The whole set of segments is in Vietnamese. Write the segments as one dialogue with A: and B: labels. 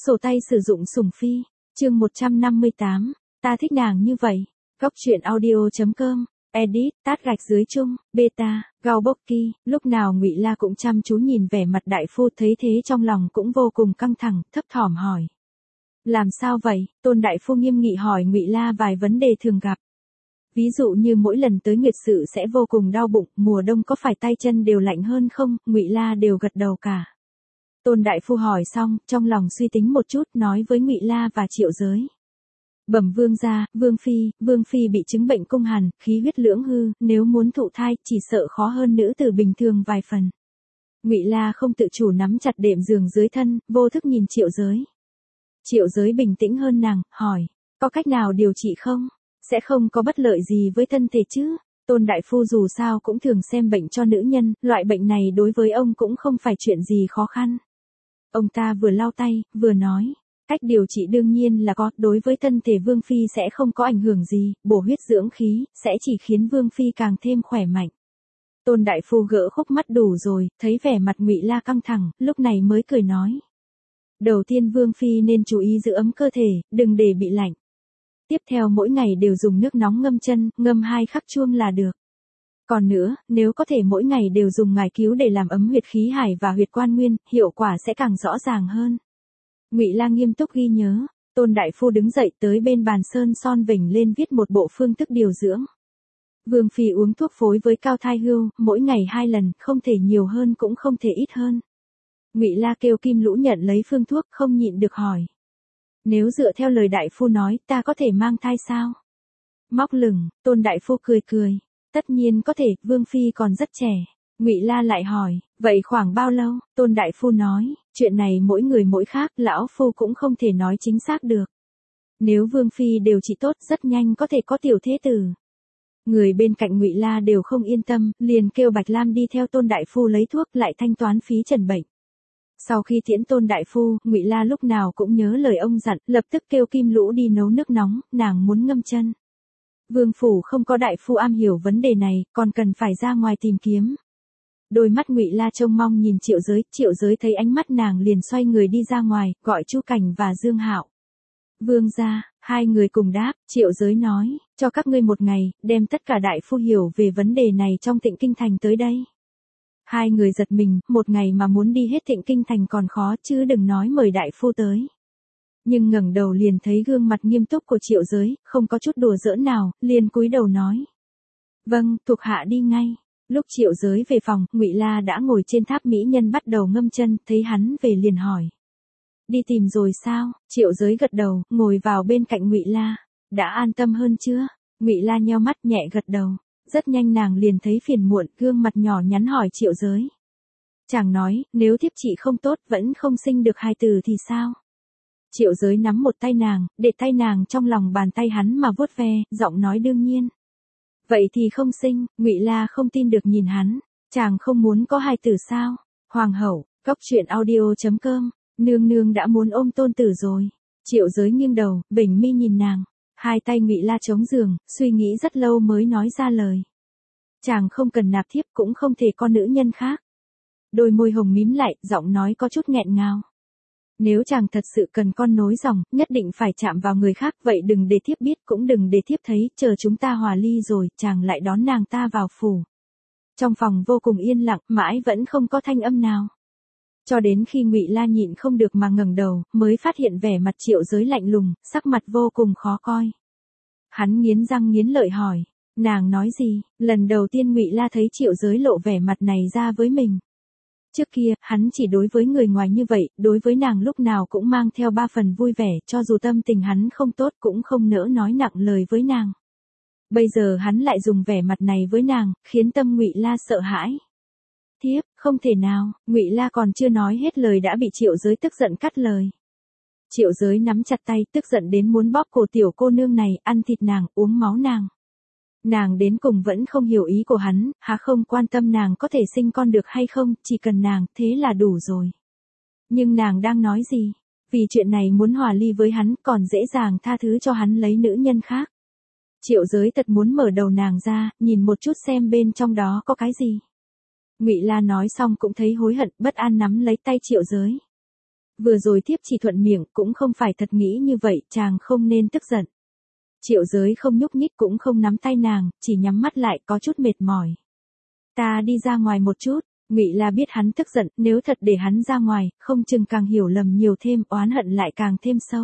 A: Sổ tay sử dụng sủng phi, chương 158, ta thích nàng như vậy. Góc truyện audio.com, edit, tát gạch dưới chung, beta, Gaobokki, lúc nào Ngụy La cũng chăm chú nhìn vẻ mặt đại phu, thấy thế trong lòng cũng vô cùng căng thẳng, thấp thỏm hỏi. Làm sao vậy? Tôn đại phu nghiêm nghị hỏi Ngụy La vài vấn đề thường gặp. Ví dụ như mỗi lần tới nguyệt sự sẽ vô cùng đau bụng, mùa đông có phải tay chân đều lạnh hơn không? Ngụy La đều gật đầu cả. Tôn đại phu hỏi xong, trong lòng suy tính một chút, nói với Ngụy La và Triệu Giới. Bẩm vương gia, vương phi bị chứng bệnh cung hàn, khí huyết lưỡng hư, nếu muốn thụ thai, chỉ sợ khó hơn nữ tử bình thường vài phần. Ngụy La không tự chủ nắm chặt đệm giường dưới thân, vô thức nhìn Triệu Giới. Triệu Giới bình tĩnh hơn nàng, hỏi, có cách nào điều trị không? Sẽ không có bất lợi gì với thân thể chứ? Tôn đại phu dù sao cũng thường xem bệnh cho nữ nhân, loại bệnh này đối với ông cũng không phải chuyện gì khó khăn. Ông ta vừa lau tay, vừa nói, cách điều trị đương nhiên là có, đối với thân thể vương phi sẽ không có ảnh hưởng gì, bổ huyết dưỡng khí, sẽ chỉ khiến vương phi càng thêm khỏe mạnh. Tôn đại phu gỡ khúc mắt đủ rồi, thấy vẻ mặt Ngụy La căng thẳng, lúc này mới cười nói. Đầu tiên vương phi nên chú ý giữ ấm cơ thể, đừng để bị lạnh. Tiếp theo mỗi ngày đều dùng nước nóng ngâm chân, ngâm 2 khắc chuông là được. Còn nữa, nếu có thể mỗi ngày đều dùng ngải cứu để làm ấm huyệt khí hải và huyệt quan nguyên, hiệu quả sẽ càng rõ ràng hơn. Ngụy La nghiêm túc ghi nhớ, Tôn đại phu đứng dậy tới bên bàn sơn son vểnh lên viết một bộ phương thức điều dưỡng. Vương phi uống thuốc phối với cao thai hưu, mỗi ngày 2 lần, không thể nhiều hơn cũng không thể ít hơn. Ngụy La kêu Kim Lũ nhận lấy phương thuốc, không nhịn được hỏi. Nếu dựa theo lời đại phu nói, ta có thể mang thai sao? Móc lửng, Tôn đại phu cười cười. Tất nhiên có thể, vương phi còn rất trẻ. Ngụy La lại hỏi, vậy khoảng bao lâu? Tôn đại phu nói, chuyện này mỗi người mỗi khác, lão phu cũng không thể nói chính xác được. Nếu vương phi điều trị tốt, rất nhanh có thể có tiểu thế tử. Người bên cạnh Ngụy La đều không yên tâm, liền kêu Bạch Lam đi theo Tôn đại phu lấy thuốc, lại thanh toán phí trần bệnh. Sau khi tiễn Tôn đại phu, Ngụy La lúc nào cũng nhớ lời ông dặn, lập tức kêu Kim Lũ đi nấu nước nóng, nàng muốn ngâm chân. Vương phủ không có đại phu am hiểu vấn đề này, còn cần phải ra ngoài tìm kiếm. Đôi mắt Ngụy La trông mong nhìn Triệu Giới thấy ánh mắt nàng liền xoay người đi ra ngoài, gọi Chu Cảnh và Dương Hạo. Vương gia, 2 người cùng đáp, Triệu Giới nói, cho các ngươi 1 ngày, đem tất cả đại phu hiểu về vấn đề này trong Tịnh Kinh Thành tới đây. 2 người giật mình, 1 ngày mà muốn đi hết Tịnh Kinh Thành còn khó chứ đừng nói mời đại phu tới. Nhưng ngẩng đầu liền thấy gương mặt nghiêm túc của Triệu Giới, không có chút đùa giỡn nào, liền cúi đầu nói. Vâng, thuộc hạ đi ngay. Lúc Triệu Giới về phòng, Ngụy La đã ngồi trên tháp mỹ nhân bắt đầu ngâm chân, thấy hắn về liền hỏi. Đi tìm rồi sao? Triệu Giới gật đầu, ngồi vào bên cạnh Ngụy La. Đã an tâm hơn chưa? Ngụy La nheo mắt nhẹ gật đầu. Rất nhanh nàng liền thấy phiền muộn, gương mặt nhỏ nhắn hỏi Triệu Giới. Chàng nói, nếu thiếp chị không tốt, vẫn không sinh được hài tử thì sao? Triệu Giới nắm một tay nàng, để tay nàng trong lòng bàn tay hắn mà vuốt ve, giọng nói đương nhiên. Vậy thì không sinh, Ngụy La không tin được nhìn hắn, chàng không muốn có hài tử sao? Hoàng hậu, góc truyện audio.com, nương nương đã muốn ôm tôn tử rồi. Triệu Giới nghiêng đầu, bình mi nhìn nàng, 2 tay Ngụy La chống giường, suy nghĩ rất lâu mới nói ra lời. Chàng không cần nạp thiếp cũng không thể có nữ nhân khác. Đôi môi hồng mím lại, giọng nói có chút nghẹn ngào. Nếu chàng thật sự cần con nối dòng, nhất định phải chạm vào người khác, vậy đừng để thiếp biết cũng đừng để thiếp thấy, chờ chúng ta hòa ly rồi, chàng lại đón nàng ta vào phủ. Trong phòng vô cùng yên lặng, mãi vẫn không có thanh âm nào. Cho đến khi Ngụy La nhịn không được mà ngẩng đầu, mới phát hiện vẻ mặt Triệu Giới lạnh lùng, sắc mặt vô cùng khó coi. Hắn nghiến răng nghiến lợi hỏi, nàng nói gì? Lần đầu tiên Ngụy La thấy Triệu Giới lộ vẻ mặt này ra với mình. Trước kia, hắn chỉ đối với người ngoài như vậy, đối với nàng lúc nào cũng mang theo 3 phần vui vẻ, cho dù tâm tình hắn không tốt cũng không nỡ nói nặng lời với nàng. Bây giờ hắn lại dùng vẻ mặt này với nàng, khiến tâm Ngụy La sợ hãi. Thiếp, không thể nào, Ngụy La còn chưa nói hết lời đã bị Triệu Giới tức giận cắt lời. Triệu Giới nắm chặt tay, tức giận đến muốn bóp cổ tiểu cô nương này, ăn thịt nàng, uống máu nàng. Nàng đến cùng vẫn không hiểu ý của hắn, há không quan tâm nàng có thể sinh con được hay không, chỉ cần nàng, thế là đủ rồi. Nhưng nàng đang nói gì? Vì chuyện này muốn hòa ly với hắn, còn dễ dàng tha thứ cho hắn lấy nữ nhân khác. Triệu Giới thật muốn mở đầu nàng ra, nhìn một chút xem bên trong đó có cái gì. Ngụy La nói xong cũng thấy hối hận, bất an nắm lấy tay Triệu Giới. Vừa rồi thiếp chỉ thuận miệng, cũng không phải thật nghĩ như vậy, chàng không nên tức giận. Triệu Giới không nhúc nhích cũng không nắm tay nàng, chỉ nhắm mắt lại có chút mệt mỏi. Ta đi ra ngoài một chút. Ngụy La biết hắn tức giận, nếu thật để hắn ra ngoài, không chừng càng hiểu lầm nhiều thêm, oán hận lại càng thêm sâu.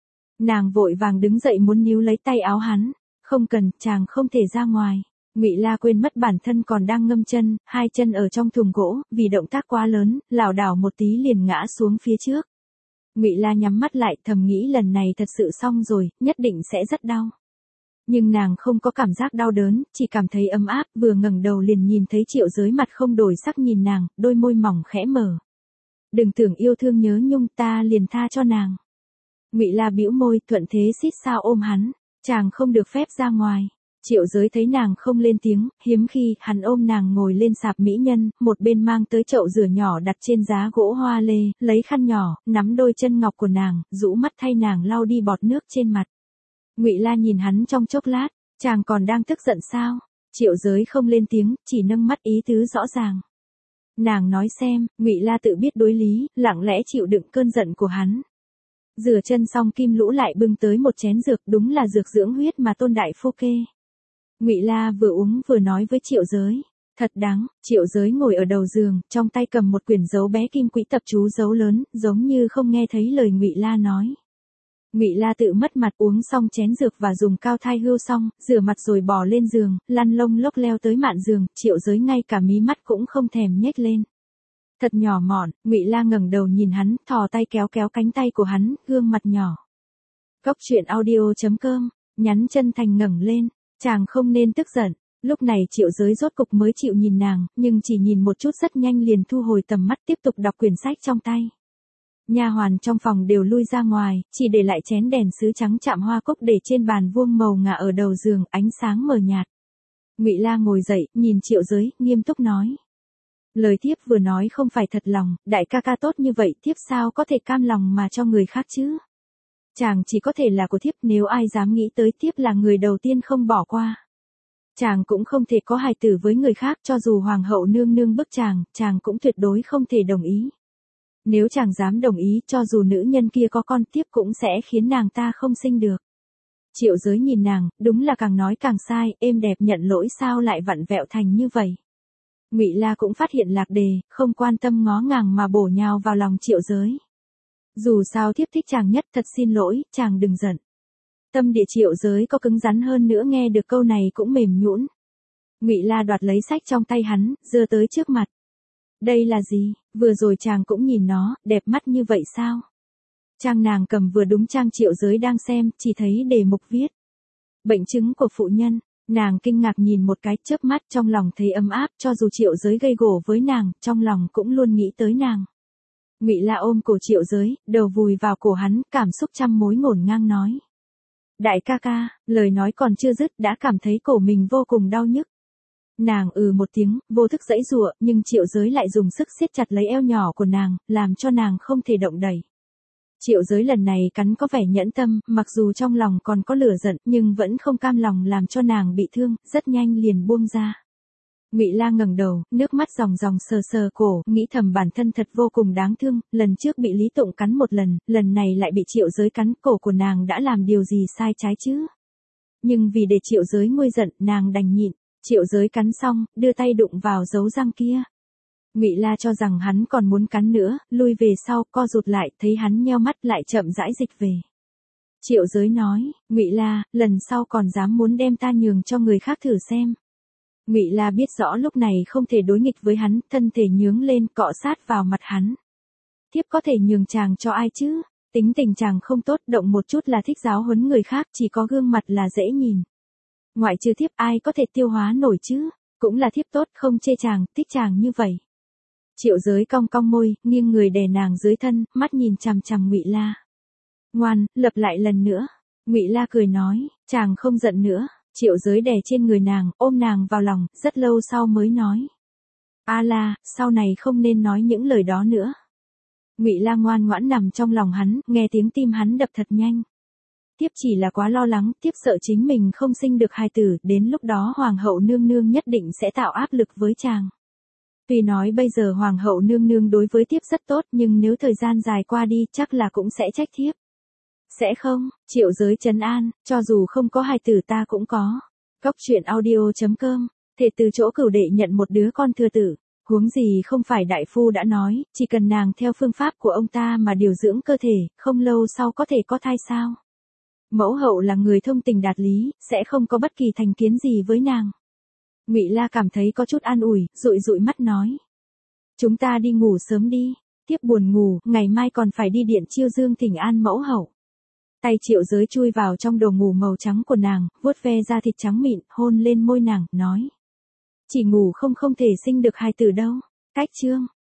A: Nàng vội vàng đứng dậy muốn níu lấy tay áo hắn. Không cần, chàng không thể ra ngoài. Ngụy La quên mất bản thân còn đang ngâm chân, hai chân ở trong thùng gỗ, vì động tác quá lớn, lảo đảo một tí liền ngã xuống phía trước. Ngụy La nhắm mắt lại, thầm nghĩ lần này thật sự xong rồi, nhất định sẽ rất đau. Nhưng nàng không có cảm giác đau đớn, chỉ cảm thấy ấm áp, vừa ngẩng đầu liền nhìn thấy Triệu Giới mặt không đổi sắc nhìn nàng, đôi môi mỏng khẽ mở. Đừng tưởng yêu thương nhớ nhung, ta liền tha cho nàng. Ngụy La bĩu môi, thuận thế xít sao ôm hắn, chàng không được phép ra ngoài. Triệu Giới thấy nàng không lên tiếng, hiếm khi, hắn ôm nàng ngồi lên sạp mỹ nhân, một bên mang tới chậu rửa nhỏ đặt trên giá gỗ hoa lê, lấy khăn nhỏ, nắm đôi chân ngọc của nàng, rũ mắt thay nàng lau đi bọt nước trên mặt. Ngụy La nhìn hắn trong chốc lát, chàng còn đang tức giận sao? Triệu Giới không lên tiếng, chỉ nâng mắt ý tứ rõ ràng. Nàng nói xem, Ngụy La tự biết đối lý, lặng lẽ chịu đựng cơn giận của hắn. Rửa chân xong Kim Lũ lại bưng tới một chén dược, đúng là dược dưỡng huyết mà Tôn đại phu kê. Ngụy La vừa uống vừa nói với Triệu Giới, thật đáng. Triệu Giới ngồi ở đầu giường, trong tay cầm một quyển dấu bé kim quỹ tập chú dấu lớn, giống như không nghe thấy lời Ngụy La nói. Ngụy La tự mất mặt uống xong chén dược và dùng cao thai hưu xong, rửa mặt rồi bò lên giường, lăn lông lốc leo tới mạn giường, Triệu Giới ngay cả mí mắt cũng không thèm nhếch lên. Thật nhỏ mọn, Ngụy La ngẩng đầu nhìn hắn, thò tay kéo kéo cánh tay của hắn, gương mặt nhỏ. Góc truyện audio.com, nhắn chân thành ngẩng lên, chàng không nên tức giận. Lúc này Triệu Giới rốt cục mới chịu nhìn nàng, nhưng chỉ nhìn một chút rất nhanh liền thu hồi tầm mắt tiếp tục đọc quyển sách trong tay. Nha hoàn trong phòng đều lui ra ngoài, chỉ để lại chén đèn sứ trắng chạm hoa cúc để trên bàn vuông màu ngà ở đầu giường, ánh sáng mờ nhạt. Ngụy La ngồi dậy, nhìn Triệu Giới, nghiêm túc nói. Lời thiếp vừa nói không phải thật lòng, đại ca ca tốt như vậy, thiếp sao có thể cam lòng mà cho người khác chứ? Chàng chỉ có thể là của thiếp, nếu ai dám nghĩ tới thiếp là người đầu tiên không bỏ qua. Chàng cũng không thể có hài tử với người khác, cho dù hoàng hậu nương nương bức chàng cũng tuyệt đối không thể đồng ý. Nếu chàng dám đồng ý, cho dù nữ nhân kia có con tiếp cũng sẽ khiến nàng ta không sinh được. Triệu Giới nhìn nàng, đúng là càng nói càng sai, êm đẹp nhận lỗi sao lại vặn vẹo thành như vậy. Ngụy La cũng phát hiện lạc đề, không quan tâm ngó ngàng mà bổ nhào vào lòng Triệu Giới. Dù sao thiếp thích chàng nhất, thật xin lỗi, chàng đừng giận. Tâm địa Triệu Giới có cứng rắn hơn nữa nghe được câu này cũng mềm nhũn. Ngụy La đoạt lấy sách trong tay hắn, giơ tới trước mặt. Đây là gì? Vừa rồi chàng cũng nhìn nó, đẹp mắt như vậy sao? Trang nàng cầm vừa đúng trang Triệu Giới đang xem, chỉ thấy đề mục viết. Bệnh chứng của phụ nhân. Nàng kinh ngạc nhìn một cái, chớp mắt trong lòng thấy ấm áp, cho dù Triệu Giới gây gổ với nàng, trong lòng cũng luôn nghĩ tới nàng. Ngụy La ôm cổ Triệu Giới, đầu vùi vào cổ hắn, cảm xúc trăm mối ngổn ngang nói. Đại ca ca, lời nói còn chưa dứt đã cảm thấy cổ mình vô cùng đau nhức. Nàng một tiếng, vô thức giãy giụa, nhưng Triệu Giới lại dùng sức siết chặt lấy eo nhỏ của nàng, làm cho nàng không thể động đậy. Triệu Giới lần này cắn có vẻ nhẫn tâm, mặc dù trong lòng còn có lửa giận, nhưng vẫn không cam lòng làm cho nàng bị thương, rất nhanh liền buông ra. Ngụy La ngẩng đầu, nước mắt ròng ròng sờ sờ cổ, nghĩ thầm bản thân thật vô cùng đáng thương, lần trước bị Lý Tụng cắn một lần này lại bị Triệu Giới cắn, cổ của nàng đã làm điều gì sai trái chứ? Nhưng vì để Triệu Giới nguôi giận, nàng đành nhịn. Triệu Giới cắn xong, đưa tay đụng vào dấu răng kia. Ngụy La cho rằng hắn còn muốn cắn nữa, lui về sau, co rụt lại, thấy hắn nheo mắt lại chậm rãi dịch về. Triệu Giới nói, Ngụy La, lần sau còn dám muốn đem ta nhường cho người khác thử xem. Ngụy La biết rõ lúc này không thể đối nghịch với hắn, thân thể nhướng lên, cọ sát vào mặt hắn. Thiếp có thể nhường chàng cho ai chứ? Tính tình chàng không tốt, động một chút là thích giáo huấn người khác, chỉ có gương mặt là dễ nhìn. Ngoại trừ thiếp ai có thể tiêu hóa nổi chứ? Cũng là thiếp tốt, không chê chàng, thích chàng như vậy. Triệu Giới cong cong môi, nghiêng người đè nàng dưới thân, mắt nhìn chằm chằm Ngụy La. Ngoan, lặp lại lần nữa. Ngụy La cười nói, chàng không giận nữa. Triệu Giới đè trên người nàng, ôm nàng vào lòng, rất lâu sau mới nói. A La, sau này không nên nói những lời đó nữa. Ngụy La ngoan ngoãn nằm trong lòng hắn, nghe tiếng tim hắn đập thật nhanh. Tiếp chỉ là quá lo lắng, tiếp sợ chính mình không sinh được hài tử, đến lúc đó hoàng hậu nương nương nhất định sẽ tạo áp lực với chàng. Tuy nói bây giờ hoàng hậu nương nương đối với thiếp rất tốt, nhưng nếu thời gian dài qua đi chắc là cũng sẽ trách thiếp. Sẽ không, Triệu Giới trấn an, cho dù không có hài tử ta cũng có. Góc truyện audio.com, thể từ chỗ Cửu đệ nhận một đứa con thừa tử. Huống gì không phải đại phu đã nói, chỉ cần nàng theo phương pháp của ông ta mà điều dưỡng cơ thể, không lâu sau có thể có thai sao. Mẫu hậu là người thông tình đạt lý, sẽ không có bất kỳ thành kiến gì với nàng. Ngụy La cảm thấy có chút an ủi, dụi dụi mắt nói. Chúng ta đi ngủ sớm đi, tiếp buồn ngủ, ngày mai còn phải đi điện chiêu dương thỉnh an mẫu hậu. Tay Triệu Giới chui vào trong đồ ngủ màu trắng của nàng, vuốt ve da thịt trắng mịn, hôn lên môi nàng, nói. Chỉ ngủ không thể sinh được hài tử đâu. Cách chương.